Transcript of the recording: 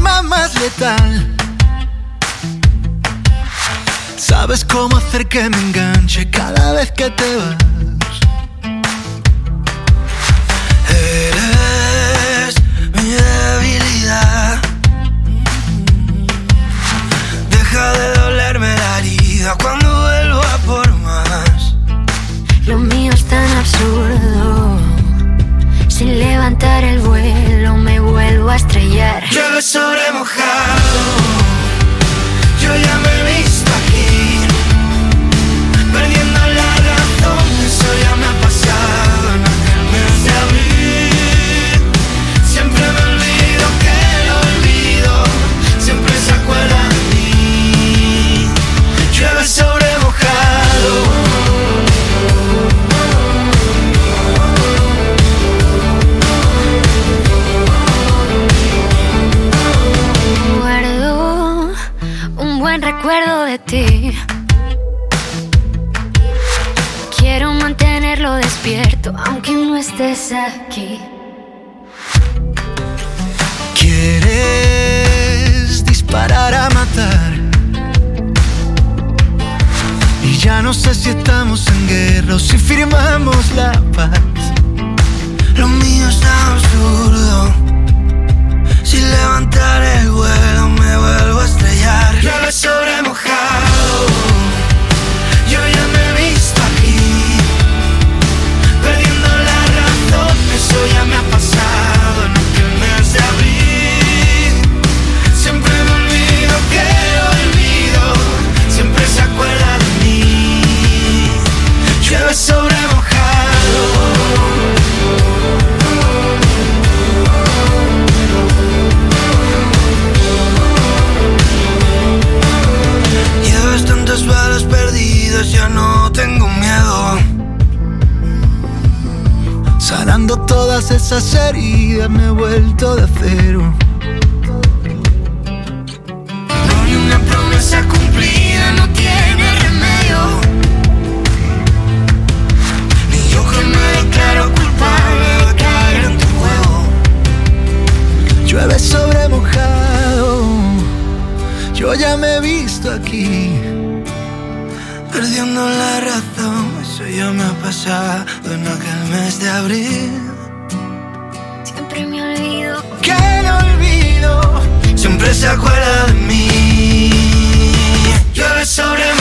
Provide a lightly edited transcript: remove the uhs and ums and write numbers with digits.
arma más letal. Sabes cómo hacer que me enganche cada vez que te vas. Eres mi debilidad. Deja de dolerme la herida cuando vuelvo a por más. Lo mío es tan absurdo. Sin levantar el vuelo me vuelvo a estrellar. Llueve sobre mojado. Yo ya me he visto aquí, perdiendo la razón. Eso ya me ha pasado en aquel mes de abril. Siempre me olvido que lo olvido. Siempre se acuerda de mí. Llueve sobre mojado. Guardo un buen recuerdo de ti. Quiero mantenerlo despierto aunque no estés aquí. Quieres disparar a matar y ya no sé si estamos en guerra o si firmamos la paz. Lo mío es tan absurdo. Sin levantar el vuelo me vuelvo a estrellar. Llueve sobre mojado. Yo ya me he visto aquí, perdiendo la razón. Eso ya me ha pasado en aquel mes de abril. Siempre me olvido que lo olvido. Siempre se acuerda de mí. Llueve sobre mojado. Llevas tantas balas perdidas, ya no tengo miedo. Sanando todas esas heridas me he vuelto de acero. No hay una promesa cumplida, no tiene remedio. Ni yo que me declaro culpable de caer en tu juego. Llueve sobre mojado. Yo ya me he visto aquí, perdiendo la razón. Eso ya me ha pasado en aquel mes de abril. Siempre me olvido Que lo olvido. Siempre se acuerda de mí. Llueve sobre